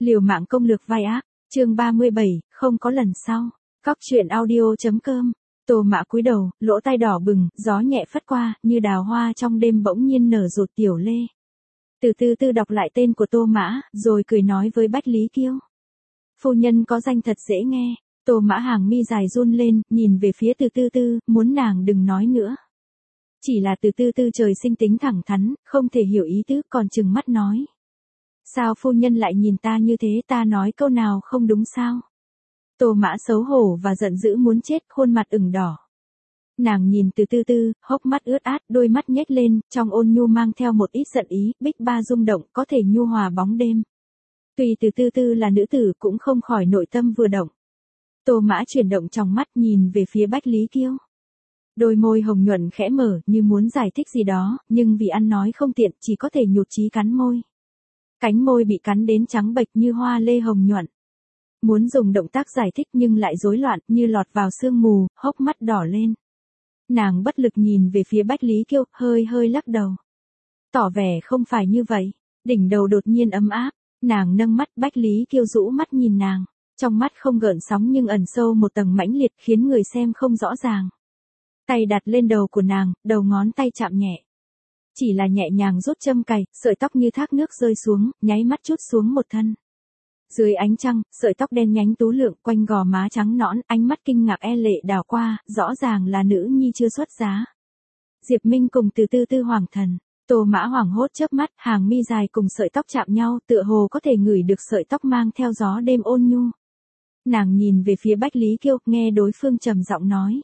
Liều mạng công lược vai ác, chương 37, không có lần sau. Cóc truyện audio.com. Tô Mã cúi đầu, lỗ tai đỏ bừng, gió nhẹ phất qua, như đào hoa trong đêm bỗng nhiên nở rộ Tiểu Lê. Từ từ đọc lại tên của Tô Mã, rồi cười nói với Bách Lý Kiêu. Phu nhân có danh thật dễ nghe. Tô Mã hàng mi dài run lên, nhìn về phía từ từ, muốn nàng đừng nói nữa. Chỉ là từ từ trời sinh tính thẳng thắn, không thể hiểu ý tứ, còn trừng mắt nói. Sao phu nhân lại nhìn ta như thế, ta nói câu nào không đúng sao? Tô Mã xấu hổ và giận dữ muốn chết, khuôn mặt ửng đỏ. Nàng nhìn từ từ, hốc mắt ướt át, đôi mắt nhếch lên, trong ôn nhu mang theo một ít giận ý, bích ba rung động, có thể nhu hòa bóng đêm. Tuy từ từ là nữ tử cũng không khỏi nội tâm vừa động. Tô Mã chuyển động trong mắt nhìn về phía Bách Lý Kiêu. Đôi môi hồng nhuận khẽ mở như muốn giải thích gì đó, nhưng vì ăn nói không tiện chỉ có thể nhụt chí cắn môi. Cánh môi bị cắn đến trắng bệch như hoa lê hồng nhuận. Muốn dùng động tác giải thích nhưng lại rối loạn như lọt vào sương mù, hốc mắt đỏ lên. Nàng bất lực nhìn về phía Bách Lý Kiêu, hơi lắc đầu. Tỏ vẻ không phải như vậy. Đỉnh đầu đột nhiên ấm áp. Nàng nâng mắt, Bách Lý Kiêu rũ mắt nhìn nàng. Trong mắt không gợn sóng nhưng ẩn sâu một tầng mãnh liệt khiến người xem không rõ ràng. Tay đặt lên đầu của nàng, đầu ngón tay chạm nhẹ. Chỉ là nhẹ nhàng rút châm cài, sợi tóc như thác nước rơi xuống, nháy mắt trút xuống một thân. Dưới ánh trăng, sợi tóc đen nhánh tú lượm quanh gò má trắng nõn, ánh mắt kinh ngạc e lệ đảo qua, rõ ràng là nữ nhi chưa xuất giá. Diệp Minh cùng từ từ hoàng thần. Tô Mã hoảng hốt chớp mắt, hàng mi dài cùng sợi tóc chạm nhau, tựa hồ có thể ngửi được sợi tóc mang theo gió đêm ôn nhu. Nàng nhìn về phía Bách Lý Kiêu, nghe đối phương trầm giọng nói.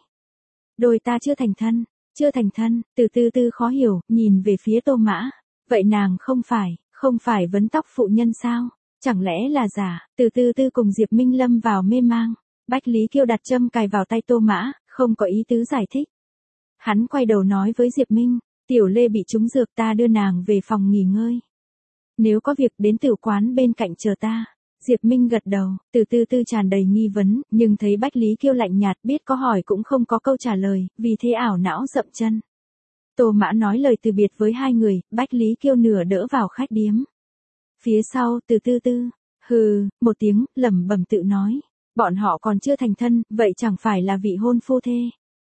Đôi ta chưa thành thân, từ từ khó hiểu, nhìn về phía Tô Mã. Vậy nàng không phải vấn tóc phụ nhân sao? Chẳng lẽ là giả? Từ từ cùng Diệp Minh lâm vào mê mang. Bách Lý Kiêu đặt châm cài vào tay Tô Mã, không có ý tứ giải thích. Hắn quay đầu nói với Diệp Minh, Tiểu Lê bị trúng dược, ta đưa nàng về phòng nghỉ ngơi. Nếu có việc đến tử quán bên cạnh chờ ta. Diệp Minh gật đầu, từ từ tràn đầy nghi vấn, nhưng thấy Bách Lý Kiêu lạnh nhạt, biết có hỏi cũng không có câu trả lời, vì thế ảo não dậm chân. Tô Mã nói lời từ biệt với hai người, Bách Lý Kiêu nửa đỡ vào khách điếm. Phía sau, từ từ, hừ, một tiếng, lẩm bẩm tự nói, bọn họ còn chưa thành thân, vậy chẳng phải là vị hôn phu thê.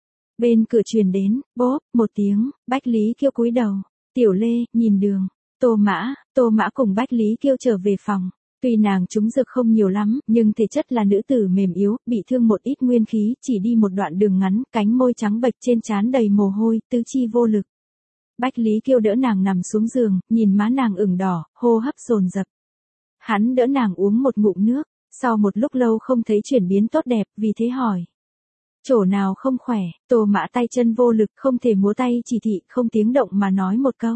Bên cửa truyền đến, bốp, một tiếng, Bách Lý Kiêu cúi đầu, Tiểu Lê, nhìn đường, Tô Mã cùng Bách Lý Kiêu trở về phòng. Tuy nàng trúng dược không nhiều lắm, nhưng thể chất là nữ tử mềm yếu, bị thương một ít nguyên khí, chỉ đi một đoạn đường ngắn, cánh môi trắng bệch trên trán đầy mồ hôi, tứ chi vô lực. Bách Lý Kiêu đỡ nàng nằm xuống giường, nhìn má nàng ửng đỏ, hô hấp dồn dập. Hắn đỡ nàng uống một ngụm nước, sau một lúc lâu không thấy chuyển biến tốt đẹp, vì thế hỏi. Chỗ nào không khỏe? Tô Mã tay chân vô lực, không thể múa tay chỉ thị, không tiếng động mà nói một câu.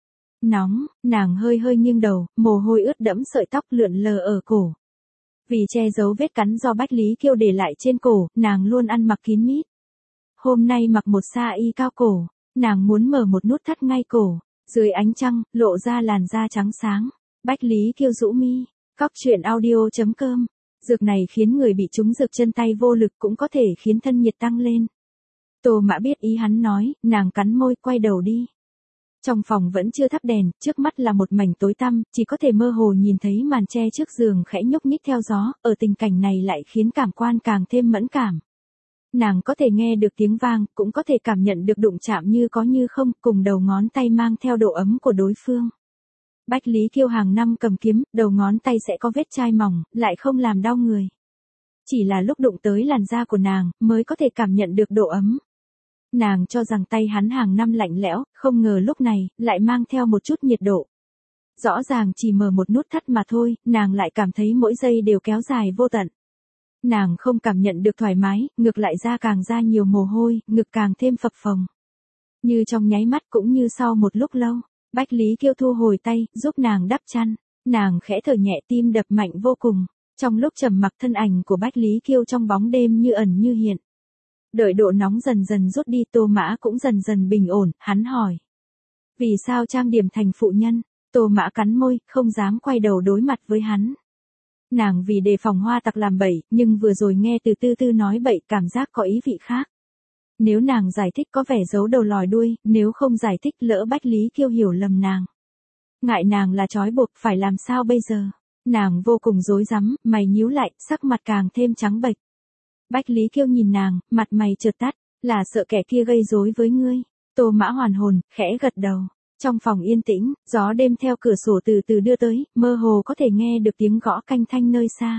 Nóng, nàng hơi nghiêng đầu, mồ hôi ướt đẫm sợi tóc lượn lờ ở cổ. Vì che giấu vết cắn do Bách Lý Kiêu để lại trên cổ, nàng luôn ăn mặc kín mít. Hôm nay mặc một sa y cao cổ, nàng muốn mở một nút thắt ngay cổ, dưới ánh trăng, lộ ra làn da trắng sáng. Bách Lý Kiêu rũ mi, cóc truyện audio.com. Dược này khiến người bị trúng dược chân tay vô lực cũng có thể khiến thân nhiệt tăng lên. Tô Mã biết ý hắn nói, nàng cắn môi quay đầu đi. Trong phòng vẫn chưa thắp đèn, trước mắt là một mảnh tối tăm, chỉ có thể mơ hồ nhìn thấy màn che trước giường khẽ nhúc nhích theo gió, ở tình cảnh này lại khiến cảm quan càng thêm mẫn cảm. Nàng có thể nghe được tiếng vang, cũng có thể cảm nhận được đụng chạm như có như không, cùng đầu ngón tay mang theo độ ấm của đối phương. Bách Lý Kiêu hàng năm cầm kiếm, đầu ngón tay sẽ có vết chai mỏng, lại không làm đau người. Chỉ là lúc đụng tới làn da của nàng, mới có thể cảm nhận được độ ấm. Nàng cho rằng tay hắn hàng năm lạnh lẽo, không ngờ lúc này, lại mang theo một chút nhiệt độ. Rõ ràng chỉ mở một nút thắt mà thôi, nàng lại cảm thấy mỗi giây đều kéo dài vô tận. Nàng không cảm nhận được thoải mái, ngược lại càng ra nhiều mồ hôi, ngực càng thêm phập phồng. Như trong nháy mắt cũng như sau một lúc lâu, Bách Lý Kiêu thu hồi tay, giúp nàng đắp chăn. Nàng khẽ thở nhẹ, tim đập mạnh vô cùng. Trong lúc trầm mặc, thân ảnh của Bách Lý Kiêu trong bóng đêm như ẩn như hiện. Đợi độ nóng dần dần rút đi, Tô Mã cũng dần dần bình ổn, hắn hỏi. Vì sao trang điểm thành phụ nhân? Tô Mã cắn môi, không dám quay đầu đối mặt với hắn. Nàng vì đề phòng hoa tặc làm bậy, nhưng vừa rồi nghe từ từ nói bậy, cảm giác có ý vị khác. Nếu nàng giải thích có vẻ giấu đầu lòi đuôi, nếu không giải thích lỡ Bách Lý Kiêu hiểu lầm nàng. Ngại nàng là trói buộc, phải làm sao bây giờ? Nàng vô cùng rối rắm, mày nhíu lại, sắc mặt càng thêm trắng bệch. Bách Lý Kiêu nhìn nàng, mặt mày chợt tắt, là sợ kẻ kia gây rối với ngươi. Tô Mã hoàn hồn, khẽ gật đầu. Trong phòng yên tĩnh, gió đêm theo cửa sổ từ từ đưa tới, mơ hồ có thể nghe được tiếng gõ canh thanh nơi xa.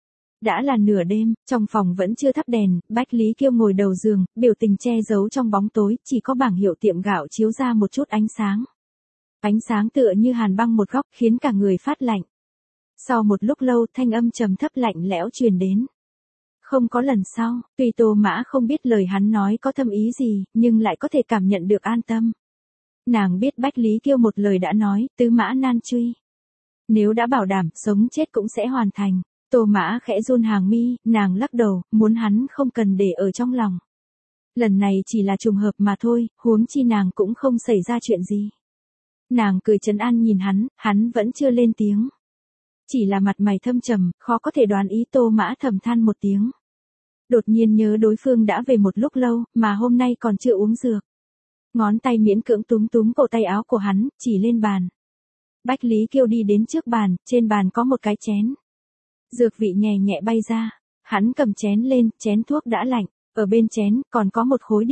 Đã là nửa đêm, trong phòng vẫn chưa thắp đèn, Bách Lý Kiêu ngồi đầu giường, biểu tình che giấu trong bóng tối, chỉ có bảng hiệu tiệm gạo chiếu ra một chút ánh sáng. Ánh sáng tựa như hàn băng một góc khiến cả người phát lạnh. Sau một lúc lâu thanh âm trầm thấp lạnh lẽo truyền đến. Không có lần sau, tuy Tô Mã không biết lời hắn nói có thâm ý gì, nhưng lại có thể cảm nhận được an tâm. Nàng biết Bách Lý Kiêu một lời đã nói, tứ mã nan truy. Nếu đã bảo đảm, sống chết cũng sẽ hoàn thành. Tô Mã khẽ run hàng mi, nàng lắc đầu, muốn hắn không cần để ở trong lòng. Lần này chỉ là trùng hợp mà thôi, huống chi nàng cũng không xảy ra chuyện gì. Nàng cười trấn an nhìn hắn vẫn chưa lên tiếng. Chỉ là mặt mày thâm trầm, khó có thể đoán ý. Tô Mã thầm than một tiếng. Đột nhiên nhớ đối phương đã về một lúc lâu, mà hôm nay còn chưa uống dược. Ngón tay miễn cưỡng túm túm cổ tay áo của hắn, chỉ lên bàn. Bách Lý Kiêu đi đến trước bàn, trên bàn có một cái chén. Dược vị nhẹ nhẹ bay ra, hắn cầm chén lên, chén thuốc đã lạnh, ở bên chén còn có một khối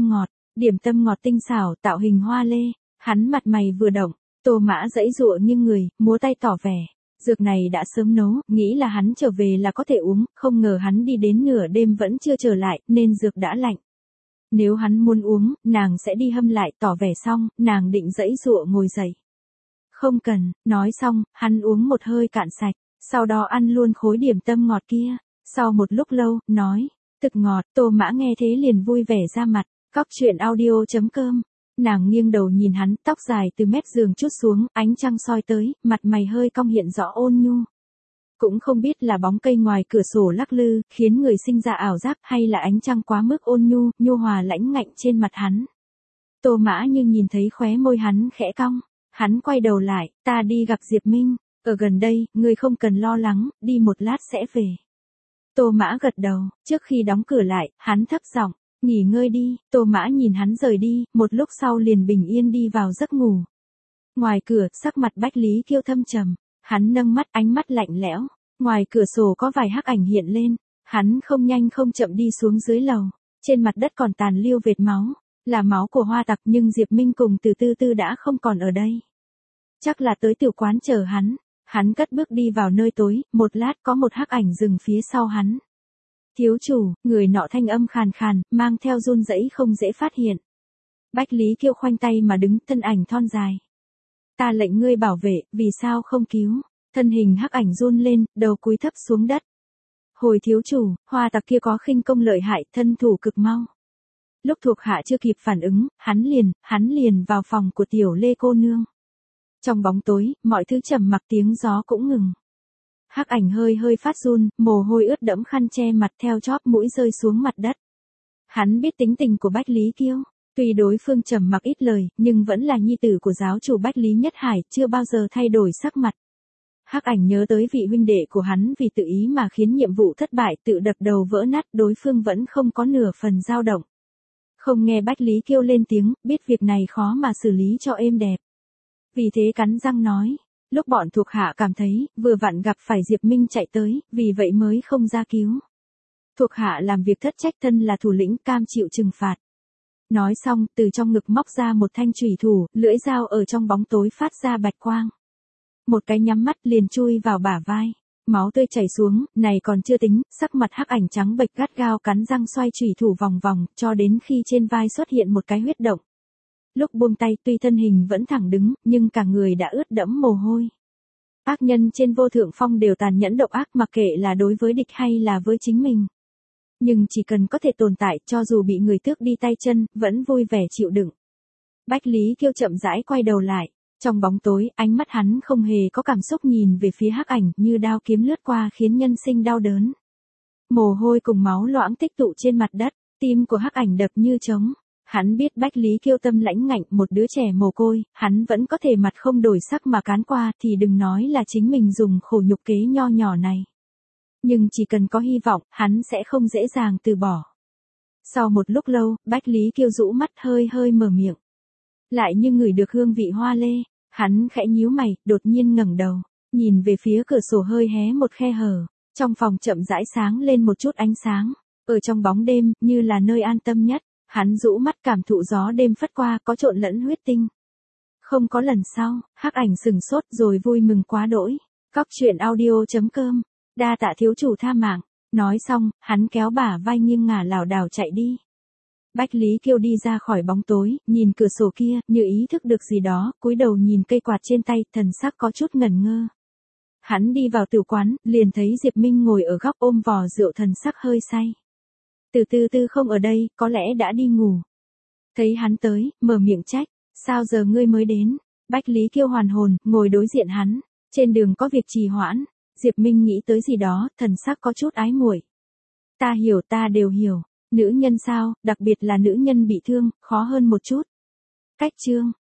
điểm tâm ngọt tinh xảo tạo hình hoa lê, hắn mặt mày vừa động, Tô Mã giãy giụa nghiêng người, múa tay tỏ vẻ, dược này đã sớm nấu, nghĩ là hắn trở về là có thể uống, không ngờ hắn đi đến nửa đêm vẫn chưa trở lại, nên dược đã lạnh. Nếu hắn muốn uống, nàng sẽ đi hâm lại, tỏ vẻ xong, nàng định giãy giụa ngồi dậy. Không cần, nói xong, hắn uống một hơi cạn sạch. Sau đó ăn luôn khối điểm tâm ngọt kia. Sau một lúc lâu, nói, thực ngọt. Tô Mã nghe thế liền vui vẻ ra mặt. Cóc truyện audio.com. Nàng nghiêng đầu nhìn hắn, tóc dài từ mép giường trút xuống, ánh trăng soi tới, mặt mày hơi cong hiện rõ ôn nhu. Cũng không biết là bóng cây ngoài cửa sổ lắc lư, khiến người sinh ra ảo giác, hay là ánh trăng quá mức ôn nhu hòa lãnh ngạnh trên mặt hắn. Tô Mã như nhìn thấy khóe môi hắn khẽ cong. Hắn quay đầu lại, ta đi gặp Diệp Minh. Ở gần đây, ngươi không cần lo lắng, đi một lát sẽ về. Tô Mã gật đầu, trước khi đóng cửa lại, hắn thấp giọng, nghỉ ngơi đi. Tô Mã nhìn hắn rời đi, một lúc sau liền bình yên đi vào giấc ngủ. Ngoài cửa, sắc mặt Bách Lý Kiêu thâm trầm, hắn nâng mắt, ánh mắt lạnh lẽo. Ngoài cửa sổ có vài hắc ảnh hiện lên, hắn không nhanh không chậm đi xuống dưới lầu. Trên mặt đất còn tàn lưu vệt máu, là máu của Hoa Tặc, nhưng Diệp Minh cùng Từ Tư Tư đã không còn ở đây. Chắc là tới tiểu quán chờ hắn. Hắn cất bước đi vào nơi tối, một lát có một hắc ảnh dừng phía sau hắn. Thiếu chủ, người nọ thanh âm khàn khàn, mang theo run rẩy không dễ phát hiện. Bách Lý Kiêu khoanh tay mà đứng, thân ảnh thon dài. Ta lệnh ngươi bảo vệ, vì sao không cứu? Thân hình hắc ảnh run lên, đầu cúi thấp xuống đất. Hồi thiếu chủ, Hoa Tặc kia có khinh công lợi hại, thân thủ cực mau. Lúc thuộc hạ chưa kịp phản ứng, hắn liền vào phòng của tiểu Lê cô nương. Trong bóng tối, mọi thứ trầm mặc, tiếng gió cũng ngừng. Hắc ảnh hơi phát run, mồ hôi ướt đẫm khăn che mặt theo chóp mũi rơi xuống mặt đất. Hắn biết tính tình của Bách Lý Kiêu, tuy đối phương trầm mặc ít lời, nhưng vẫn là nhi tử của giáo chủ Bách Lý Nhất Hải, chưa bao giờ thay đổi sắc mặt. Hắc ảnh nhớ tới vị huynh đệ của hắn vì tự ý mà khiến nhiệm vụ thất bại, tự đập đầu vỡ nát, đối phương vẫn không có nửa phần dao động. Không nghe Bách Lý Kiêu lên tiếng, biết việc này khó mà xử lý cho êm đẹp. Vì thế cắn răng nói, lúc bọn thuộc hạ cảm thấy, vừa vặn gặp phải Diệp Minh chạy tới, vì vậy mới không ra cứu. Thuộc hạ làm việc thất trách, thân là thủ lĩnh, cam chịu trừng phạt. Nói xong, từ trong ngực móc ra một thanh chủy thủ, lưỡi dao ở trong bóng tối phát ra bạch quang. Một cái nhắm mắt liền chui vào bả vai. Máu tươi chảy xuống, này còn chưa tính, sắc mặt hắc ảnh trắng bệch gắt gao cắn răng xoay chủy thủ vòng vòng, cho đến khi trên vai xuất hiện một cái huyết động. Lúc buông tay, tuy thân hình vẫn thẳng đứng, nhưng cả người đã ướt đẫm mồ hôi. Ác nhân trên Vô Thượng Phong đều tàn nhẫn độc ác, mặc kệ là đối với địch hay là với chính mình. Nhưng chỉ cần có thể tồn tại, cho dù bị người tước đi tay chân, vẫn vui vẻ chịu đựng. Bách Lý Kiêu chậm rãi quay đầu lại. Trong bóng tối, ánh mắt hắn không hề có cảm xúc, nhìn về phía hắc ảnh, như đao kiếm lướt qua khiến nhân sinh đau đớn. Mồ hôi cùng máu loãng tích tụ trên mặt đất, tim của hắc ảnh đập như trống. Hắn biết Bách Lý Kiêu tâm lãnh ngạnh, một đứa trẻ mồ côi, hắn vẫn có thể mặt không đổi sắc mà cán qua, thì đừng nói là chính mình dùng khổ nhục kế nho nhỏ này. Nhưng chỉ cần có hy vọng, hắn sẽ không dễ dàng từ bỏ. Sau một lúc lâu, Bách Lý Kiêu rũ mắt, hơi mở miệng. Lại như ngửi được hương vị hoa lê, hắn khẽ nhíu mày, đột nhiên ngẩng đầu, nhìn về phía cửa sổ hơi hé một khe hở, trong phòng chậm rãi sáng lên một chút ánh sáng, ở trong bóng đêm, như là nơi an tâm nhất, hắn rũ mắt cảm thụ gió đêm phất qua có trộn lẫn huyết tinh. Không có lần sau, Hắc Ảnh sừng sốt rồi vui mừng quá đỗi. Cóc truyện audio.com, đa tạ thiếu chủ tha mạng, nói xong, hắn kéo bả vai nghiêng ngả lảo đảo chạy đi. Bách Lý Kiêu đi ra khỏi bóng tối, nhìn cửa sổ kia, như ý thức được gì đó, cúi đầu nhìn cây quạt trên tay, thần sắc có chút ngẩn ngơ. Hắn đi vào tử quán, liền thấy Diệp Minh ngồi ở góc ôm vò rượu thần sắc hơi say. Từ từ không ở đây, có lẽ đã đi ngủ. Thấy hắn tới, mở miệng trách, sao giờ ngươi mới đến? Bách Lý Kiêu hoàn hồn, ngồi đối diện hắn, trên đường có việc trì hoãn. Diệp Minh nghĩ tới gì đó, thần sắc có chút ái muội. Ta hiểu, ta đều hiểu. Nữ nhân sao, đặc biệt là nữ nhân bị thương, khó hơn một chút. Cách chương.